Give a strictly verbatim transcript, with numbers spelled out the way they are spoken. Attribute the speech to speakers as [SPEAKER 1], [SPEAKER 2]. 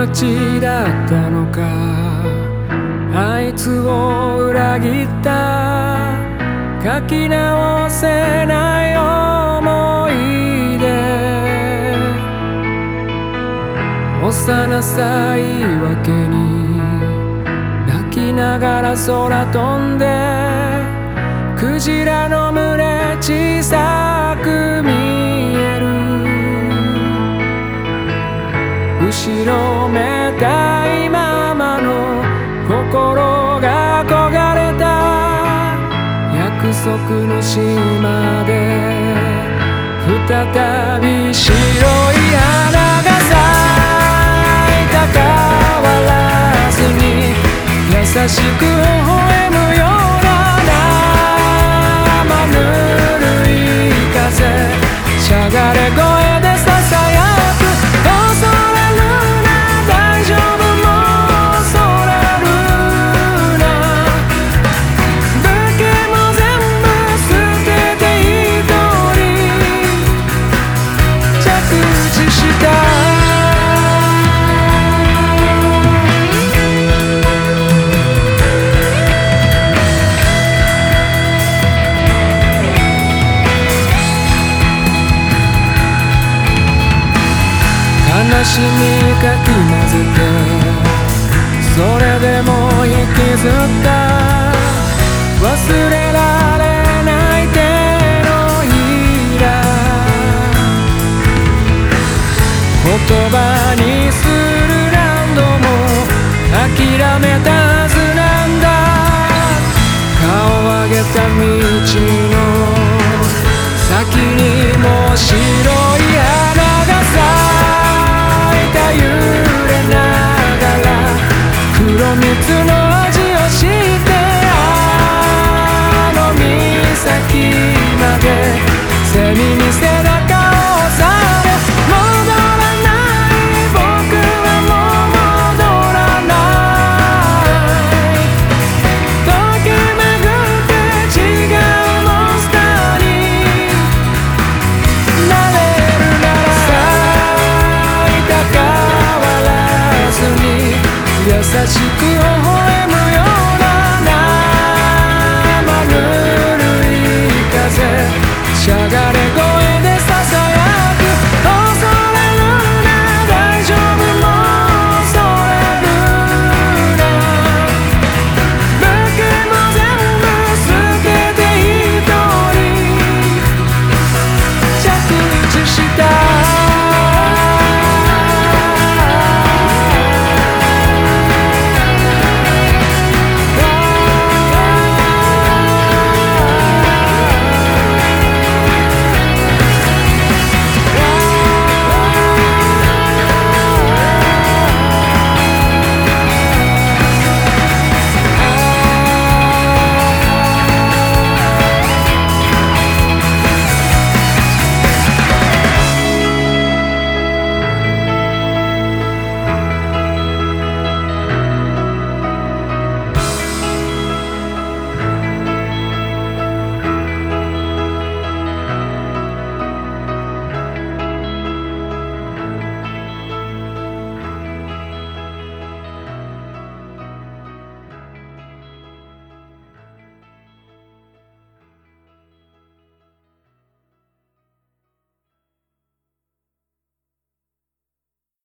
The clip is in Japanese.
[SPEAKER 1] ちだったのか、あいつを裏切った書き直せない思い出、幼さ言い訳に泣きながら空飛んで、クジラの群れ小さく見える、後ろめたいままの心が焦がれた約束の島で、再び白い花が咲いた、変わらずに優しく微笑むような生ぬるい風、しゃがれ声でささやく、恐れるな大丈夫、もう恐れるな、武器も全部捨てて一人着地した。悲しみかき混ぜて、それでも引きずった忘れられない手のひら、言葉にする何度も諦めたはずなんだ、顔を上げた道の先にも白い花が咲揺れながら黒蜜の味を知って、あの岬まで背に見せた顔さえ戻らない、僕はもう戻らない、時めぐって違うモンスターになれるなら、優しく